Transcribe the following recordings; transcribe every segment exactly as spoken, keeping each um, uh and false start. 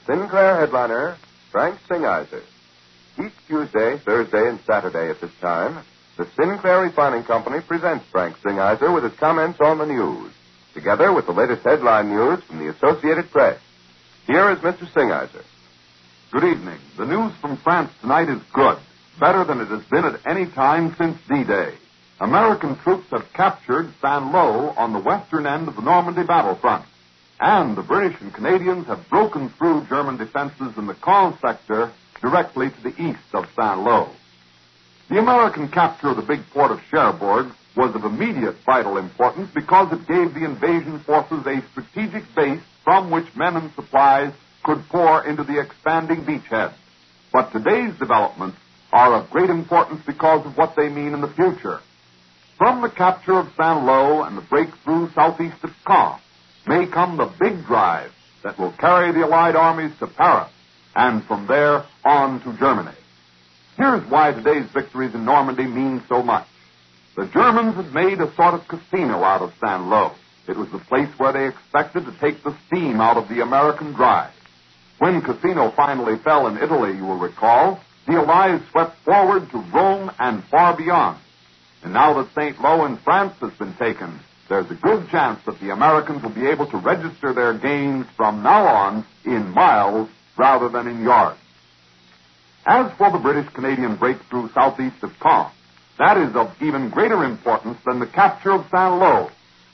Sinclair headliner Frank Singizer. Each Tuesday, Thursday, and Saturday at this time, the Sinclair Refining Company presents Frank Singizer with his comments on the news, together with the latest headline news from the Associated Press. Here is Mister Singizer. Good evening. The news from France tonight is good, better than it has been at any time since D-Day. American troops have captured Saint-Lô on the western end of the Normandy battlefront, and the British and Canadians have broken through German defenses in the Caen sector directly to the east of Saint-Lô. The American capture of the big port of Cherbourg was of immediate vital importance because it gave the invasion forces a strategic base from which men and supplies could pour into the expanding beachhead. But today's developments are of great importance because of what they mean in the future. From the capture of Saint-Lô and the breakthrough southeast of Caen may come the big drive that will carry the Allied armies to Paris and from there on to Germany. Here's why today's victories in Normandy mean so much. The Germans had made a sort of casino out of Saint-Lô. It was the place where they expected to take the steam out of the American drive. When Cassino finally fell in Italy, you will recall, the Allies swept forward to Rome and far beyond. And now that Saint-Lô in France has been taken, there's a good chance that the Americans will be able to register their gains from now on in miles rather than in yards. As for the British-Canadian breakthrough southeast of Caen, that is of even greater importance than the capture of Saint-Lô.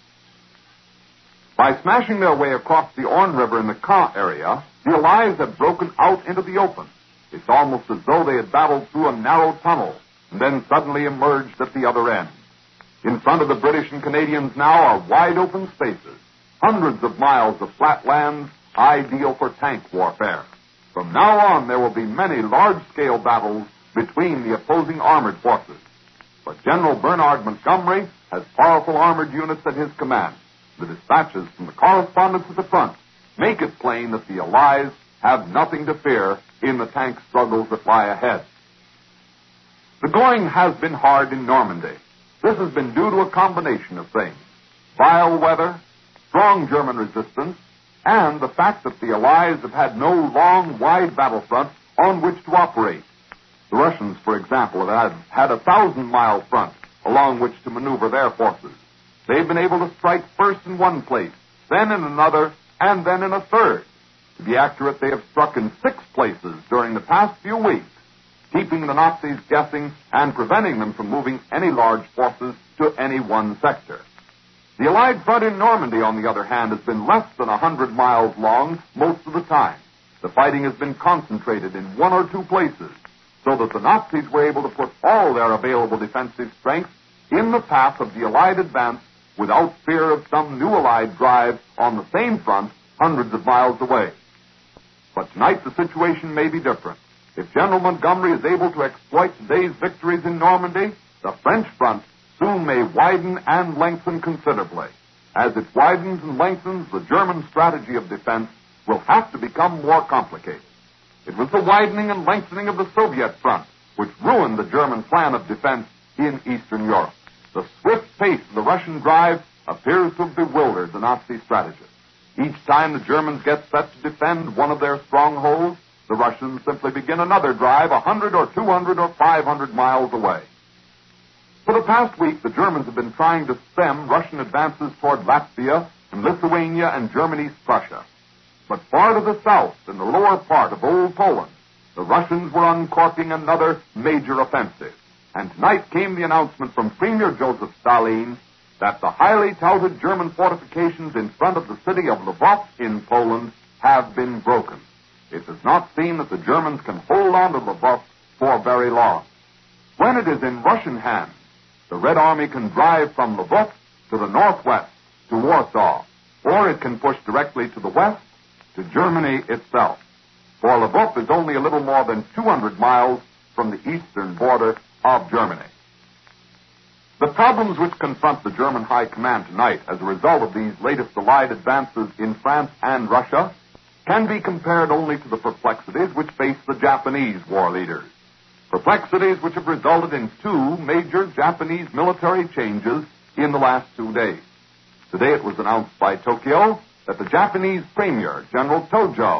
By smashing their way across the Orne River in the Caen area, the Allies have broken out into the open. It's almost as though they had battled through a narrow tunnel and then suddenly emerged at the other end. In front of the British and Canadians now are wide open spaces, hundreds of miles of flat lands ideal for tank warfare. From now on, there will be many large-scale battles between the opposing armored forces. But General Bernard Montgomery has powerful armored units at his command. The dispatches from the correspondents at the front make it plain that the Allies have nothing to fear in the tank struggles that lie ahead. The going has been hard in Normandy. This has been due to a combination of things: vile weather, strong German resistance, and the fact that the Allies have had no long, wide battlefront on which to operate. The Russians, for example, have had a thousand-mile front along which to maneuver their forces. They've been able to strike first in one place, then in another, and then in a third. To be accurate, they have struck in six places during the past few weeks, keeping the Nazis guessing and preventing them from moving any large forces to any one sector. The Allied front in Normandy, on the other hand, has been less than a hundred miles long most of the time. The fighting has been concentrated in one or two places, so that the Nazis were able to put all their available defensive strength in the path of the Allied advance without fear of some new Allied drive on the same front hundreds of miles away. But tonight the situation may be different. If General Montgomery is able to exploit today's victories in Normandy, the French front soon may widen and lengthen considerably. As it widens and lengthens, the German strategy of defense will have to become more complicated. It was the widening and lengthening of the Soviet front which ruined the German plan of defense in Eastern Europe. The swift pace of the Russian drive appears to have bewildered the Nazi strategists. Each time the Germans get set to defend one of their strongholds, the Russians simply begin another drive a hundred or two hundred or five hundred miles away. For the past week, the Germans have been trying to stem Russian advances toward Latvia and Lithuania and Germany's Prussia. But far to the south, in the lower part of Old Poland, the Russians were uncorking another major offensive. And tonight came the announcement from Premier Joseph Stalin that the highly touted German fortifications in front of the city of Lvov in Poland have been broken. It does not seem that the Germans can hold on to Lvov for very long. When it is in Russian hands, the Red Army can drive from Lvov to the northwest, to Warsaw, or it can push directly to the west, to Germany itself. For Lvov is only a little more than two hundred miles from the eastern border of Germany. The problems which confront the German High Command tonight as a result of these latest Allied advances in France and Russia can be compared only to the perplexities which face the Japanese war leaders. Perplexities which have resulted in two major Japanese military changes in the last two days. Today it was announced by Tokyo that the Japanese Premier, General Tojo,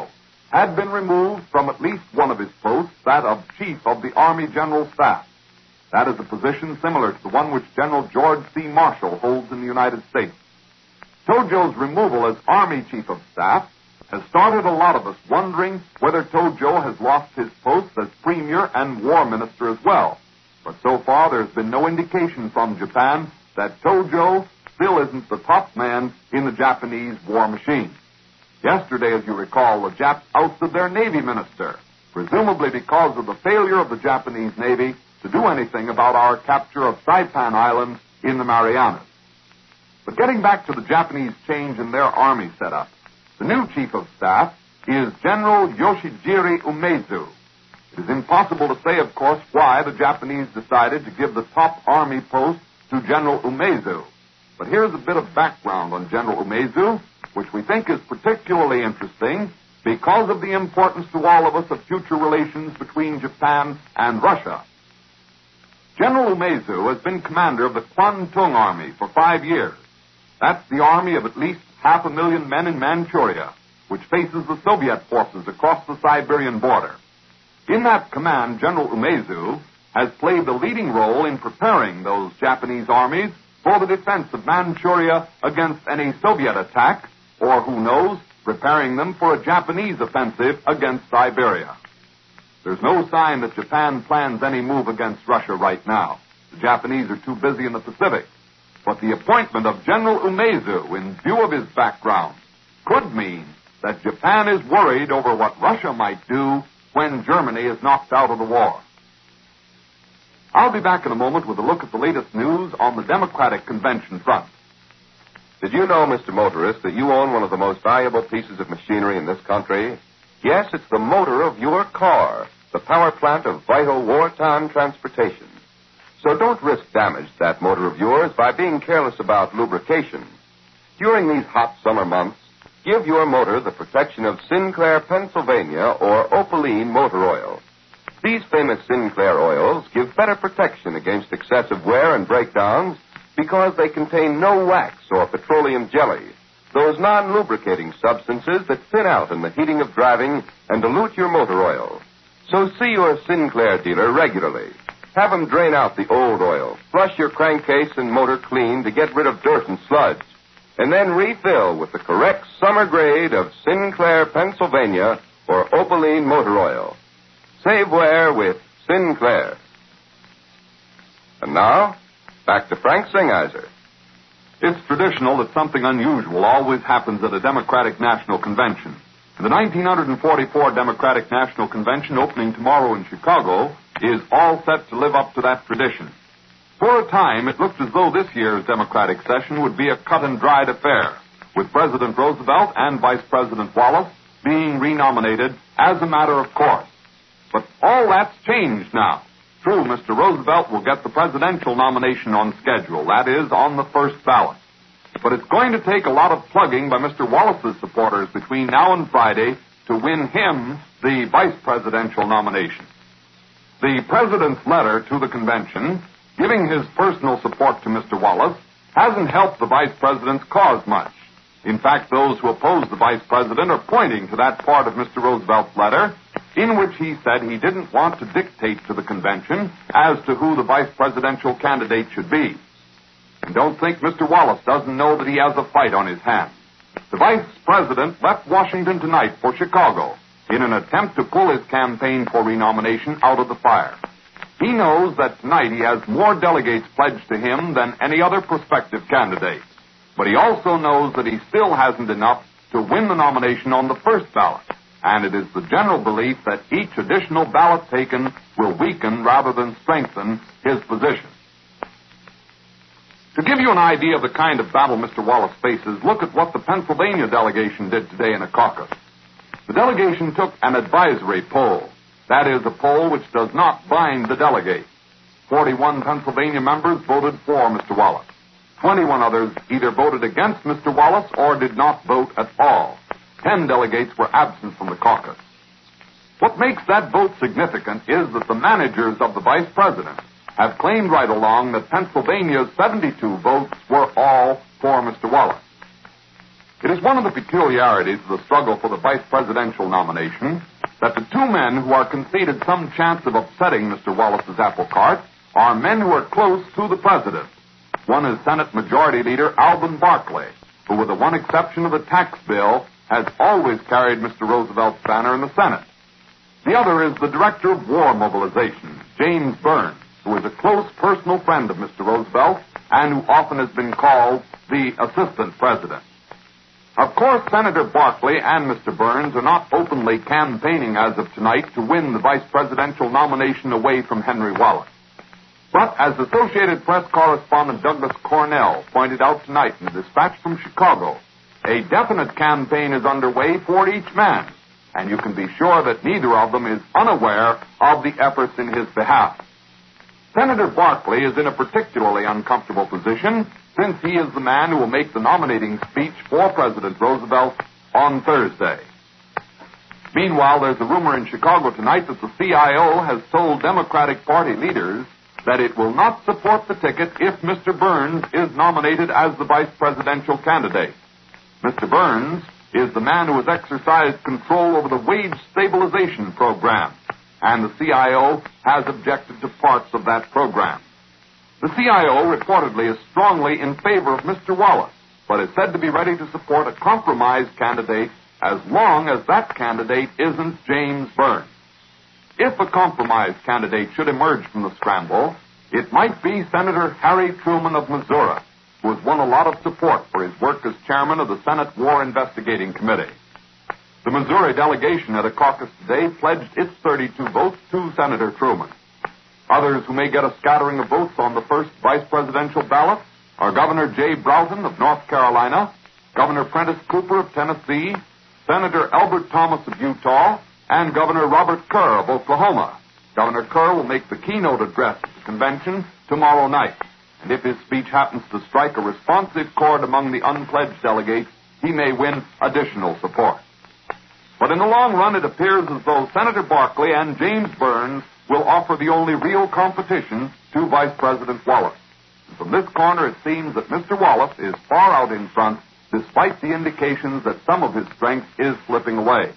had been removed from at least one of his posts, that of Chief of the Army General Staff. That is a position similar to the one which General George C. Marshall holds in the United States. Tojo's removal as Army Chief of Staff has started a lot of us wondering whether Tojo has lost his post as Premier and War Minister as well. But so far, there's been no indication from Japan that Tojo still isn't the top man in the Japanese war machine. Yesterday, as you recall, the Japs ousted their Navy Minister, presumably because of the failure of the Japanese Navy to do anything about our capture of Saipan Island in the Marianas. But getting back to the Japanese change in their army setup, the new Chief of Staff is General Yoshijiri Umezu. It is impossible to say, of course, why the Japanese decided to give the top army post to General Umezu. But here's a bit of background on General Umezu, which we think is particularly interesting because of the importance to all of us of future relations between Japan and Russia. General Umezu has been commander of the Kwantung Army for five years. That's the army of at least half a million men in Manchuria, which faces the Soviet forces across the Siberian border. In that command, General Umezu has played the leading role in preparing those Japanese armies for the defense of Manchuria against any Soviet attack, or who knows, preparing them for a Japanese offensive against Siberia. There's no sign that Japan plans any move against Russia right now. The Japanese are too busy in the Pacific. But the appointment of General Umezu, in view of his background, could mean that Japan is worried over what Russia might do when Germany is knocked out of the war. I'll be back in a moment with a look at the latest news on the Democratic Convention front. Did you know, Mister Motorist, that you own one of the most valuable pieces of machinery in this country? Yes, it's the motor of your car, the power plant of vital wartime transportation. So don't risk damage to that motor of yours by being careless about lubrication. During these hot summer months, give your motor the protection of Sinclair, Pennsylvania, or Opaline motor oil. These famous Sinclair oils give better protection against excessive wear and breakdowns because they contain no wax or petroleum jelly, those non-lubricating substances that thin out in the heating of driving and dilute your motor oil. So see your Sinclair dealer regularly. Have them drain out the old oil, flush your crankcase and motor clean to get rid of dirt and sludge, and then refill with the correct summer grade of Sinclair, Pennsylvania, or Opaline motor oil. Save wear with Sinclair. And now, back to Frank Singheiser. It's traditional that something unusual always happens at a Democratic National Convention. And the nineteen forty-four Democratic National Convention opening tomorrow in Chicago is all set to live up to that tradition. For a time, it looked as though this year's Democratic session would be a cut-and-dried affair, with President Roosevelt and Vice President Wallace being renominated as a matter of course. But all that's changed now. True, Mister Roosevelt will get the presidential nomination on schedule, that is, on the first ballot. But it's going to take a lot of plugging by Mister Wallace's supporters between now and Friday to win him the vice presidential nomination. The president's letter to the convention, giving his personal support to Mister Wallace, hasn't helped the vice president's cause much. In fact, those who oppose the vice president are pointing to that part of Mister Roosevelt's letter in which he said he didn't want to dictate to the convention as to who the vice presidential candidate should be. And don't think Mister Wallace doesn't know that he has a fight on his hands. The vice president left Washington tonight for Chicago in an attempt to pull his campaign for renomination out of the fire. He knows that tonight he has more delegates pledged to him than any other prospective candidate. But he also knows that he still hasn't enough to win the nomination on the first ballot. And it is the general belief that each additional ballot taken will weaken rather than strengthen his position. To give you an idea of the kind of battle Mister Wallace faces, look at what the Pennsylvania delegation did today in a caucus. The delegation took an advisory poll. That is, a poll which does not bind the delegates. Forty-one Pennsylvania members voted for Mister Wallace. Twenty-one others either voted against Mister Wallace or did not vote at all. Ten delegates were absent from the caucus. What makes that vote significant is that the managers of the vice president have claimed right along that Pennsylvania's seventy-two votes were all for Mister Wallace. It is one of the peculiarities of the struggle for the vice presidential nomination that the two men who are conceded some chance of upsetting Mister Wallace's apple cart are men who are close to the president. One is Senate Majority Leader Alvin Barkley, who, with the one exception of the tax bill, has always carried Mister Roosevelt's banner in the Senate. The other is the Director of War Mobilization, James Burns, who is a close personal friend of Mister Roosevelt and who often has been called the Assistant President. Of course, Senator Barkley and Mister Burns are not openly campaigning as of tonight to win the vice presidential nomination away from Henry Wallace. But as Associated Press correspondent Douglas Cornell pointed out tonight in a dispatch from Chicago, a definite campaign is underway for each man, and you can be sure that neither of them is unaware of the efforts in his behalf. Senator Barkley is in a particularly uncomfortable position since he is the man who will make the nominating speech for President Roosevelt on Thursday. Meanwhile, there's a rumor in Chicago tonight that the C I O has told Democratic Party leaders that it will not support the ticket if Mister Burns is nominated as the vice presidential candidate. Mister Burns is the man who has exercised control over the wage stabilization program, and the C I O has objected to parts of that program. The C I O reportedly is strongly in favor of Mister Wallace, but is said to be ready to support a compromise candidate as long as that candidate isn't James Burns. If a compromise candidate should emerge from the scramble, it might be Senator Harry Truman of Missouri, who has won a lot of support for his work as chairman of the Senate War Investigating Committee. The Missouri delegation at a caucus today pledged its thirty-two votes to Senator Truman. Others who may get a scattering of votes on the first vice presidential ballot are Governor Jay Broughton of North Carolina, Governor Prentice Cooper of Tennessee, Senator Albert Thomas of Utah, and Governor Robert Kerr of Oklahoma. Governor Kerr will make the keynote address at the convention tomorrow night, and if his speech happens to strike a responsive chord among the unpledged delegates, he may win additional support. But in the long run, it appears as though Senator Barkley and James Burns will offer the only real competition to Vice President Wallace. And from this corner, it seems that Mister Wallace is far out in front, despite the indications that some of his strength is slipping away.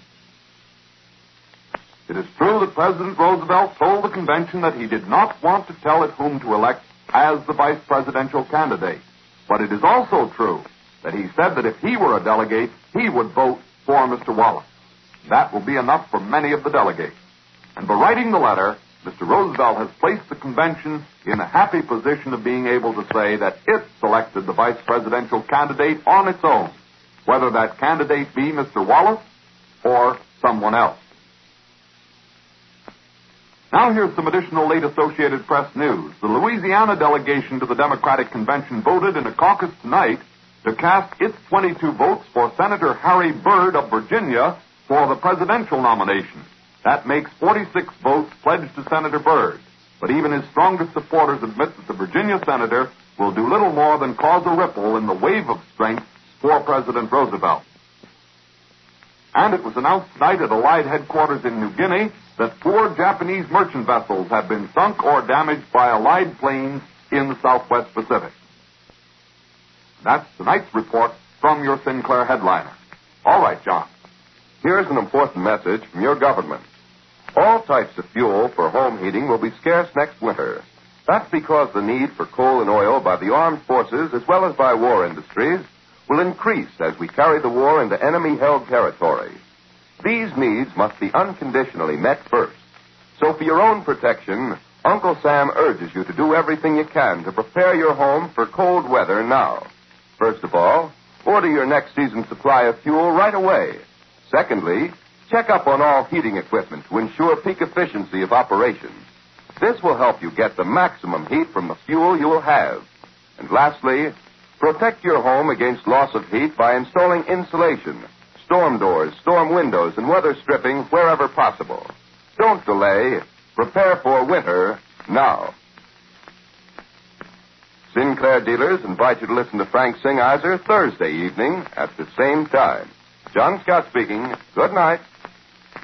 It is true that President Roosevelt told the convention that he did not want to tell it whom to elect as the vice presidential candidate. But it is also true that he said that if he were a delegate, he would vote for Mister Wallace. That will be enough for many of the delegates. And by writing the letter, Mister Roosevelt has placed the convention in a happy position of being able to say that it selected the vice presidential candidate on its own, whether that candidate be Mister Wallace or someone else. Now here's some additional late Associated Press news. The Louisiana delegation to the Democratic Convention voted in a caucus tonight to cast its twenty-two votes for Senator Harry Byrd of Virginia for the presidential nomination. That makes forty-six votes pledged to Senator Byrd. But even his strongest supporters admit that the Virginia senator will do little more than cause a ripple in the wave of strength for President Roosevelt. And it was announced tonight at Allied headquarters in New Guinea that four Japanese merchant vessels have been sunk or damaged by Allied planes in the Southwest Pacific. That's tonight's report from your Sinclair headliner. All right, John. Here's an important message from your government. All types of fuel for home heating will be scarce next winter. That's because the need for coal and oil by the armed forces as well as by war industries will increase as we carry the war into enemy-held territory. These needs must be unconditionally met first. So for your own protection, Uncle Sam urges you to do everything you can to prepare your home for cold weather now. First of all, order your next season's supply of fuel right away. Secondly, check up on all heating equipment to ensure peak efficiency of operation. This will help you get the maximum heat from the fuel you will have. And lastly, protect your home against loss of heat by installing insulation, storm doors, storm windows, and weather stripping wherever possible. Don't delay. Prepare for winter now. Sinclair dealers invite you to listen to Frank Singeiser Thursday evening at the same time. John Scott speaking. Good night.